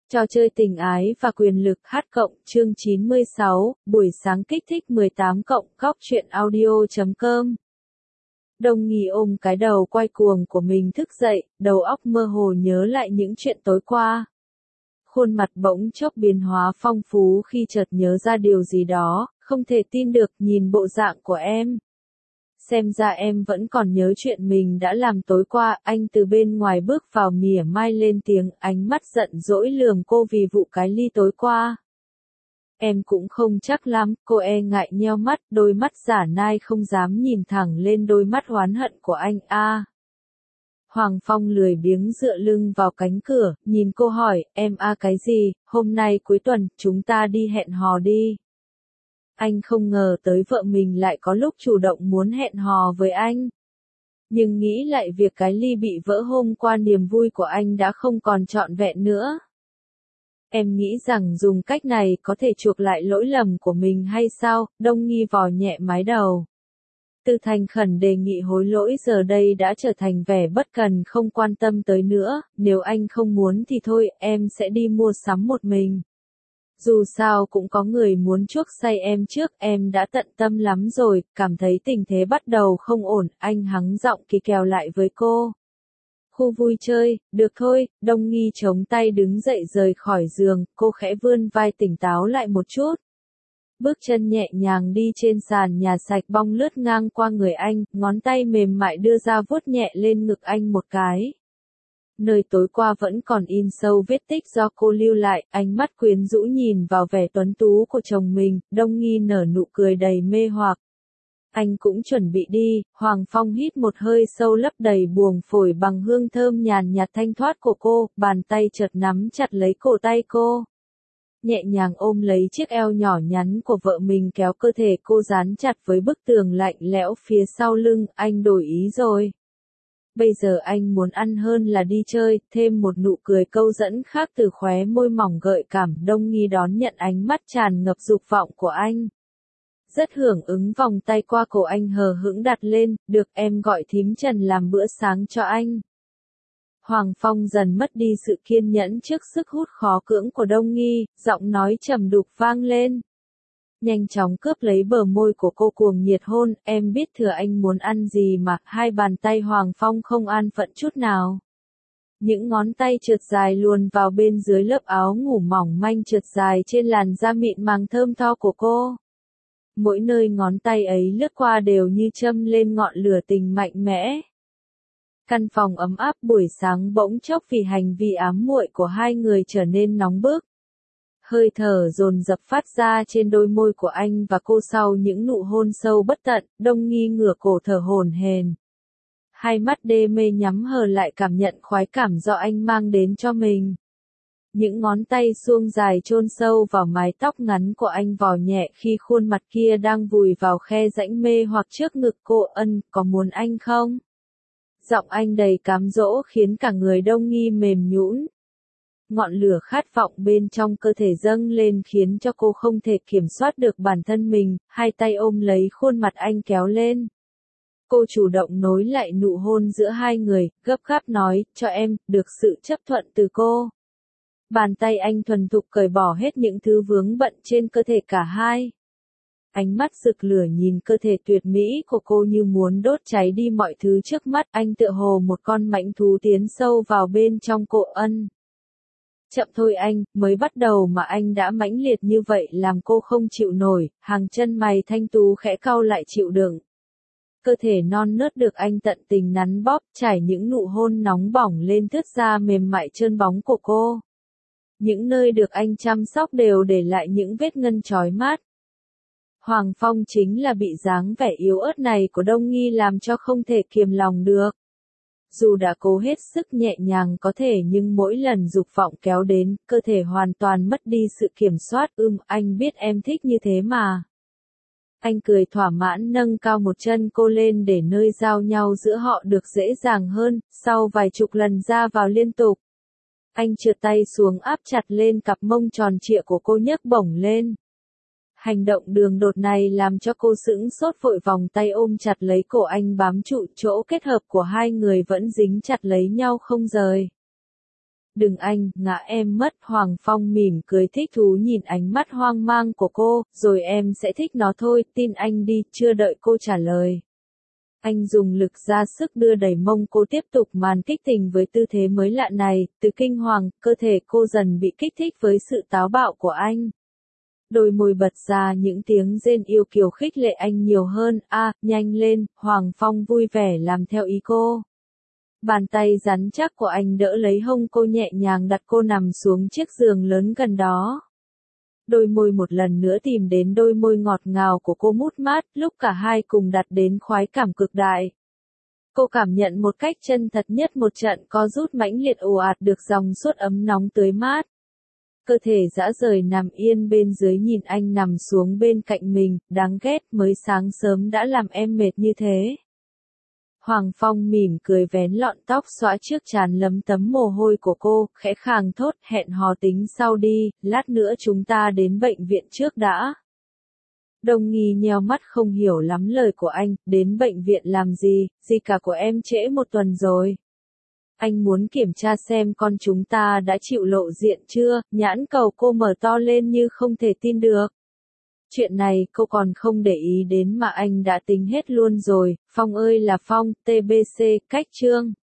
Trò chơi tình ái và quyền lực H cộng chương 96, buổi sáng kích thích 18 cộng góc truyện audio.com. Đông Nghi ôm cái đầu quay cuồng của mình thức dậy, đầu óc mơ hồ nhớ lại những chuyện tối qua. Khuôn mặt bỗng chốc biến hóa phong phú khi chợt nhớ ra điều gì đó, không thể tin được nhìn bộ dạng của em. Xem ra em vẫn còn nhớ chuyện mình đã làm tối qua, anh từ bên ngoài bước vào mỉa mai lên tiếng, ánh mắt giận dỗi lườm cô vì vụ cái ly tối qua. Em cũng không chắc lắm, cô e ngại nheo mắt, đôi mắt giả nai không dám nhìn thẳng lên đôi mắt oán hận của anh a. Hoàng Phong lười biếng dựa lưng vào cánh cửa, nhìn cô hỏi, em cái gì, hôm nay cuối tuần, chúng ta đi hẹn hò đi. Anh không ngờ tới vợ mình lại có lúc chủ động muốn hẹn hò với anh. Nhưng nghĩ lại việc cái ly bị vỡ hôm qua niềm vui của anh đã không còn trọn vẹn nữa. Em nghĩ rằng dùng cách này có thể chuộc lại lỗi lầm của mình hay sao? Đông Nghi vò nhẹ mái đầu. Từ thành khẩn đề nghị hối lỗi giờ đây đã trở thành vẻ bất cần không quan tâm tới nữa, nếu anh không muốn thì thôi, em sẽ đi mua sắm một mình. Dù sao cũng có người muốn chuốc say em trước, em đã tận tâm lắm rồi, cảm thấy tình thế bắt đầu không ổn, anh hắng giọng kỳ kèo lại với cô. Khu vui chơi, được thôi, Đông Nghi chống tay đứng dậy rời khỏi giường, cô khẽ vươn vai tỉnh táo lại một chút. Bước chân nhẹ nhàng đi trên sàn nhà sạch bong lướt ngang qua người anh, ngón tay mềm mại đưa ra vuốt nhẹ lên ngực anh một cái. Nơi tối qua vẫn còn in sâu vết tích do cô lưu lại, ánh mắt quyến rũ nhìn vào vẻ tuấn tú của chồng mình, Đông Nghi nở nụ cười đầy mê hoặc. Anh cũng chuẩn bị đi, Hoàng Phong hít một hơi sâu lấp đầy buồng phổi bằng hương thơm nhàn nhạt thanh thoát của cô, bàn tay chợt nắm chặt lấy cổ tay cô. Nhẹ nhàng ôm lấy chiếc eo nhỏ nhắn của vợ mình kéo cơ thể cô dán chặt với bức tường lạnh lẽo phía sau lưng, anh đổi ý rồi. Bây giờ anh muốn ăn hơn là đi chơi, thêm một nụ cười câu dẫn khác từ khóe môi mỏng gợi cảm, Đông Nghi đón nhận ánh mắt tràn ngập dục vọng của anh. Rất hưởng ứng vòng tay qua cổ anh hờ hững đặt lên, được em gọi thím Trần làm bữa sáng cho anh. Hoàng Phong dần mất đi sự kiên nhẫn trước sức hút khó cưỡng của Đông Nghi, giọng nói trầm đục vang lên. Nhanh chóng cướp lấy bờ môi của cô cuồng nhiệt hôn, em biết thừa anh muốn ăn gì mà, hai bàn tay Hoàng Phong không an phận chút nào. Những ngón tay trượt dài luồn vào bên dưới lớp áo ngủ mỏng manh trượt dài trên làn da mịn màng thơm tho của cô. Mỗi nơi ngón tay ấy lướt qua đều như châm lên ngọn lửa tình mạnh mẽ. Căn phòng ấm áp buổi sáng bỗng chốc vì hành vi ám muội của hai người trở nên nóng bức. Hơi thở dồn dập phát ra trên đôi môi của anh và cô sau những nụ hôn sâu bất tận, Đông Nghi ngửa cổ thở hổn hển. Hai mắt đê mê nhắm hờ lại cảm nhận khoái cảm do anh mang đến cho mình. Những ngón tay suông dài chôn sâu vào mái tóc ngắn của anh vò nhẹ khi khuôn mặt kia đang vùi vào khe rãnh mê hoặc trước ngực cô. Ân, có muốn anh không? Giọng anh đầy cám dỗ khiến cả người Đông Nghi mềm nhũn. Ngọn lửa khát vọng bên trong cơ thể dâng lên khiến cho cô không thể kiểm soát được bản thân mình, hai tay ôm lấy khuôn mặt anh kéo lên. Cô chủ động nối lại nụ hôn giữa hai người, gấp gáp nói, cho em, được sự chấp thuận từ cô. Bàn tay anh thuần thục cởi bỏ hết những thứ vướng bận trên cơ thể cả hai. Ánh mắt rực lửa nhìn cơ thể tuyệt mỹ của cô như muốn đốt cháy đi mọi thứ trước mắt, anh tựa hồ một con mãnh thú tiến sâu vào bên trong cô. Ân. Chậm thôi anh, mới bắt đầu mà anh đã mãnh liệt như vậy làm cô không chịu nổi, hàng chân mày thanh tú khẽ cau lại chịu đựng. Cơ thể non nớt được anh tận tình nắn bóp, trải những nụ hôn nóng bỏng lên thướt da mềm mại trơn bóng của cô. Những nơi được anh chăm sóc đều để lại những vết ngân chói mát. Hoàng Phong chính là bị dáng vẻ yếu ớt này của Đông Nghi làm cho không thể kiềm lòng được. Dù đã cố hết sức nhẹ nhàng có thể nhưng mỗi lần dục vọng kéo đến, cơ thể hoàn toàn mất đi sự kiểm soát. Anh biết em thích như thế mà. Anh cười thỏa mãn nâng cao một chân cô lên để nơi giao nhau giữa họ được dễ dàng hơn, sau vài chục lần ra vào liên tục. Anh trượt tay xuống áp chặt lên cặp mông tròn trịa của cô nhấc bổng lên. Hành động đường đột này làm cho cô sững sốt vội vòng tay ôm chặt lấy cổ anh bám trụ, chỗ kết hợp của hai người vẫn dính chặt lấy nhau không rời. Đừng anh, ngã em mất. Hoàng Phong mỉm cười thích thú nhìn ánh mắt hoang mang của cô, rồi em sẽ thích nó thôi, tin anh đi. Chưa đợi cô trả lời, anh dùng lực ra sức đưa đẩy mông cô tiếp tục màn kích tình với tư thế mới lạ này. Từ kinh hoàng, cơ thể cô dần bị kích thích với sự táo bạo của anh. Đôi môi bật ra những tiếng rên yêu kiều khích lệ anh nhiều hơn. Nhanh lên. Hoàng Phong vui vẻ làm theo ý cô. Bàn tay rắn chắc của anh đỡ lấy hông cô, nhẹ nhàng đặt cô nằm xuống chiếc giường lớn gần đó. Đôi môi một lần nữa tìm đến đôi môi ngọt ngào của cô mút mát, lúc cả hai cùng đặt đến khoái cảm cực đại. Cô cảm nhận một cách chân thật nhất một trận co rút mãnh liệt ồ ạt được dòng suốt ấm nóng tưới mát. Cơ thể dã rời nằm yên bên dưới nhìn anh nằm xuống bên cạnh mình, đáng ghét, mới sáng sớm đã làm em mệt như thế. Hoàng Phong mỉm cười vén lọn tóc xõa trước trán lấm tấm mồ hôi của cô, khẽ khàng thốt, hẹn hò tính sau đi, lát nữa chúng ta đến bệnh viện trước đã. Đồng Nghi nheo mắt không hiểu lắm lời của anh, đến bệnh viện làm gì cả của em trễ một tuần rồi. Anh muốn kiểm tra xem con chúng ta đã chịu lộ diện chưa, nhãn cầu cô mở to lên như không thể tin được. Chuyện này cô còn không để ý đến mà anh đã tính hết luôn rồi. Phong ơi là Phong, TBC, cách chương.